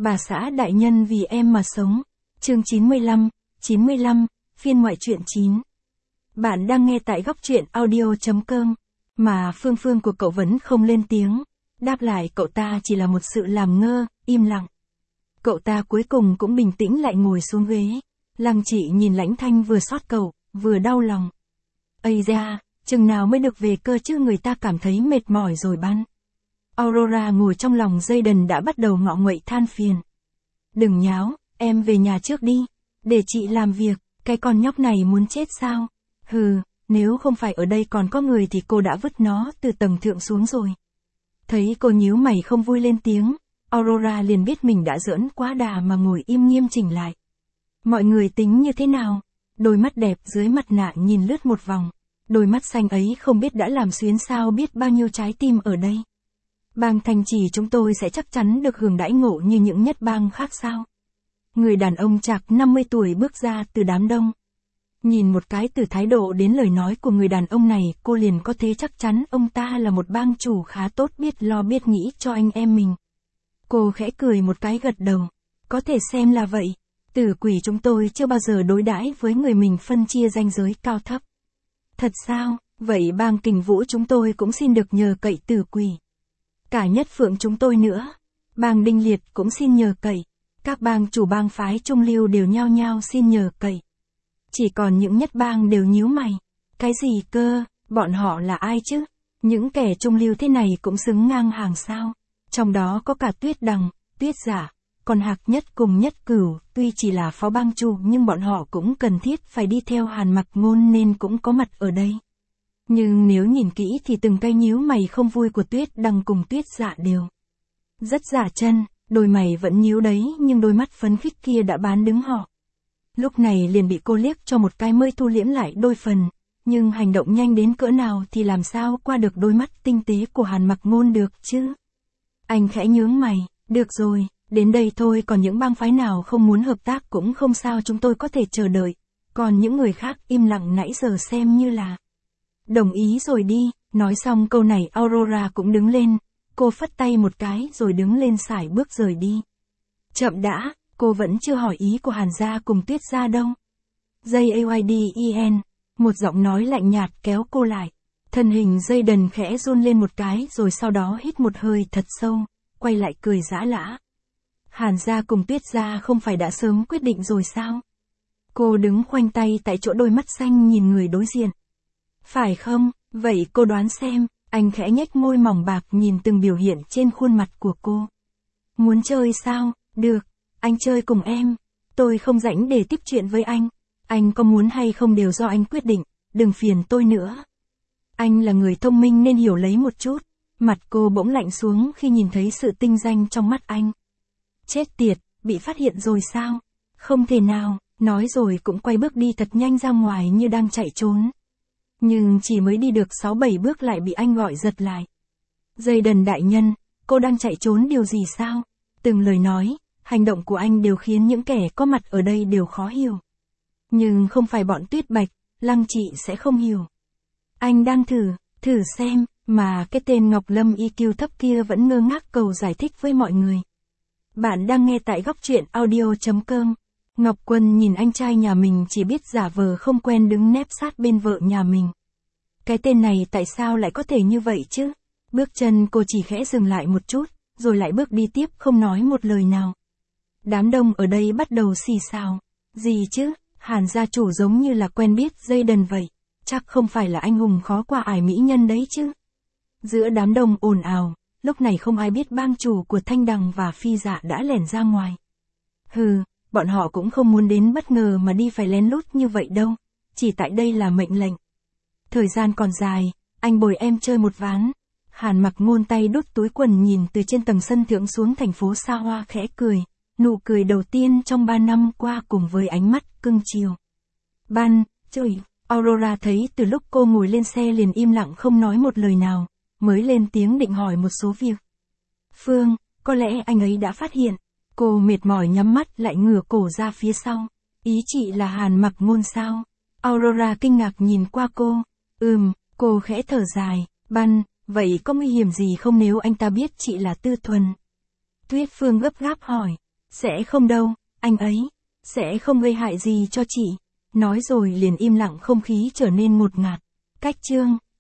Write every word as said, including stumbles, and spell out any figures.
Bà xã đại nhân vì em mà sống. Chương chín mươi lăm, chín mươi lăm, phiên ngoại truyện chín. Bạn đang nghe tại góc truyện audio chấm com, mà Phương Phương của cậu vẫn không lên tiếng. Đáp lại cậu ta chỉ là một sự làm ngơ, im lặng. Cậu ta cuối cùng cũng bình tĩnh lại ngồi xuống ghế. Lăng Trị nhìn Lãnh Thanh vừa xót cậu, vừa đau lòng. Ây da, chừng nào mới được về cơ chứ, người ta cảm thấy mệt mỏi rồi ban. Aurora ngồi trong lòng Jayden đã bắt đầu ngọ nguậy than phiền. Đừng nháo, em về nhà trước đi. Để chị làm việc, cái con nhóc này muốn chết sao? Hừ, nếu không phải ở đây còn có người thì cô đã vứt nó từ tầng thượng xuống rồi. Thấy cô nhíu mày không vui lên tiếng, Aurora liền biết mình đã giỡn quá đà mà ngồi im nghiêm chỉnh lại. Mọi người tính như thế nào? Đôi mắt đẹp dưới mặt nạ nhìn lướt một vòng. Đôi mắt xanh ấy không biết đã làm xuyến sao biết bao nhiêu trái tim ở đây. Bang Thanh Trì chúng tôi sẽ chắc chắn được hưởng đãi ngộ như những nhất bang khác sao? Người đàn ông chạc năm mươi tuổi bước ra từ đám đông. Nhìn một cái từ thái độ đến lời nói của người đàn ông này, cô liền có thể chắc chắn ông ta là một bang chủ khá tốt, biết lo biết nghĩ cho anh em mình. Cô khẽ cười một cái gật đầu. Có thể xem là vậy. Tử quỷ chúng tôi chưa bao giờ đối đãi với người mình phân chia ranh giới cao thấp. Thật sao? Vậy bang Kình Vũ chúng tôi cũng xin được nhờ cậy tử quỷ. Cả Nhất Phượng chúng tôi nữa. Bang Đinh Liệt cũng xin nhờ cậy. Các bang chủ bang phái trung lưu đều nhao nhao xin nhờ cậy. Chỉ còn những nhất bang đều nhíu mày. Cái gì cơ? Bọn họ là ai chứ? Những kẻ trung lưu thế này cũng xứng ngang hàng sao? Trong đó có cả Tuyết Đằng, Tuyết Giả, còn Hạc Nhất cùng Nhất Cửu, tuy chỉ là phó bang chủ nhưng bọn họ cũng cần thiết phải đi theo Hàn Mặc Ngôn nên cũng có mặt ở đây. Nhưng nếu nhìn kỹ thì từng cái nhíu mày không vui của Tuyết Đằng cùng Tuyết Dạ đều rất giả chân, đôi mày vẫn nhíu đấy nhưng đôi mắt phấn khích kia đã bán đứng họ. Lúc này liền bị cô liếc cho một cái mới thu liễm lại đôi phần, nhưng hành động nhanh đến cỡ nào thì làm sao qua được đôi mắt tinh tế của Hàn Mặc Ngôn được chứ? Anh khẽ nhướng mày, được rồi, đến đây thôi, còn những bang phái nào không muốn hợp tác cũng không sao, chúng tôi có thể chờ đợi, còn những người khác im lặng nãy giờ xem như là đồng ý rồi đi. Nói xong câu này Aurora cũng đứng lên, cô phất tay một cái rồi đứng lên sải bước rời đi. Chậm đã, cô vẫn chưa hỏi ý của Hàn gia cùng Tuyết gia đâu. J-A-Y-D-E-N, một giọng nói lạnh nhạt kéo cô lại. Thân hình Jayden khẽ run lên một cái rồi sau đó hít một hơi thật sâu, quay lại cười giã lã. Hàn gia cùng Tuyết gia không phải đã sớm quyết định rồi sao? Cô đứng khoanh tay tại chỗ, đôi mắt xanh nhìn người đối diện. Phải không? Vậy cô đoán xem. Anh khẽ nhếch môi mỏng bạc nhìn từng biểu hiện trên khuôn mặt của cô. Muốn chơi sao? Được, anh chơi cùng em. Tôi không rảnh để tiếp chuyện với anh. Anh có muốn hay không đều do anh quyết định, đừng phiền tôi nữa. Anh là người thông minh nên hiểu lấy một chút. Mặt cô bỗng lạnh xuống khi nhìn thấy sự tinh danh trong mắt anh. Chết tiệt, bị phát hiện rồi sao? Không thể nào, nói rồi cũng quay bước đi thật nhanh ra ngoài như đang chạy trốn. Nhưng chỉ mới đi được sáu bảy bước lại bị anh gọi giật lại. Jayden đại nhân, cô đang chạy trốn điều gì sao? Từng lời nói, hành động của anh đều khiến những kẻ có mặt ở đây đều khó hiểu. Nhưng không phải bọn Tuyết Bạch, Lăng Trị sẽ không hiểu. Anh đang thử, thử xem, mà cái tên Ngọc Lâm i kiu thấp kia vẫn ngơ ngác cầu giải thích với mọi người. Bạn đang nghe tại góc truyện audio chấm com. Ngọc Quân nhìn anh trai nhà mình chỉ biết giả vờ không quen đứng nép sát bên vợ nhà mình. Cái tên này tại sao lại có thể như vậy chứ? Bước chân cô chỉ khẽ dừng lại một chút, rồi lại bước đi tiếp không nói một lời nào. Đám đông ở đây bắt đầu xì xào. Gì chứ? Hàn gia chủ giống như là quen biết Jayden vậy. Chắc không phải là anh hùng khó qua ải mỹ nhân đấy chứ? Giữa đám đông ồn ào, lúc này không ai biết bang chủ của Thanh Đằng và Phi Dạ đã lẻn ra ngoài. Hừ, bọn họ cũng không muốn đến bất ngờ mà đi phải lén lút như vậy đâu. Chỉ tại đây là mệnh lệnh. Thời gian còn dài, anh bồi em chơi một ván. Hàn Mặc Ngôn tay đút túi quần nhìn từ trên tầng sân thượng xuống thành phố xa hoa khẽ cười. Nụ cười đầu tiên trong ba năm qua cùng với ánh mắt cưng chiều. Ban, trời, Aurora thấy từ lúc cô ngồi lên xe liền im lặng không nói một lời nào, mới lên tiếng định hỏi một số việc. Phương, có lẽ anh ấy đã phát hiện. Cô mệt mỏi nhắm mắt lại ngửa cổ ra phía sau. Ý chị là Hàn Mặc Ngôn sao? Aurora kinh ngạc nhìn qua cô. Ừm, cô khẽ thở dài. Ban, vậy có nguy hiểm gì không nếu anh ta biết chị là Tư Thuần? Tuyết Phương gấp gáp hỏi. Sẽ không đâu, anh ấy. Sẽ không gây hại gì cho chị. Nói rồi liền im lặng, không khí trở nên ngột ngạt. Cách chương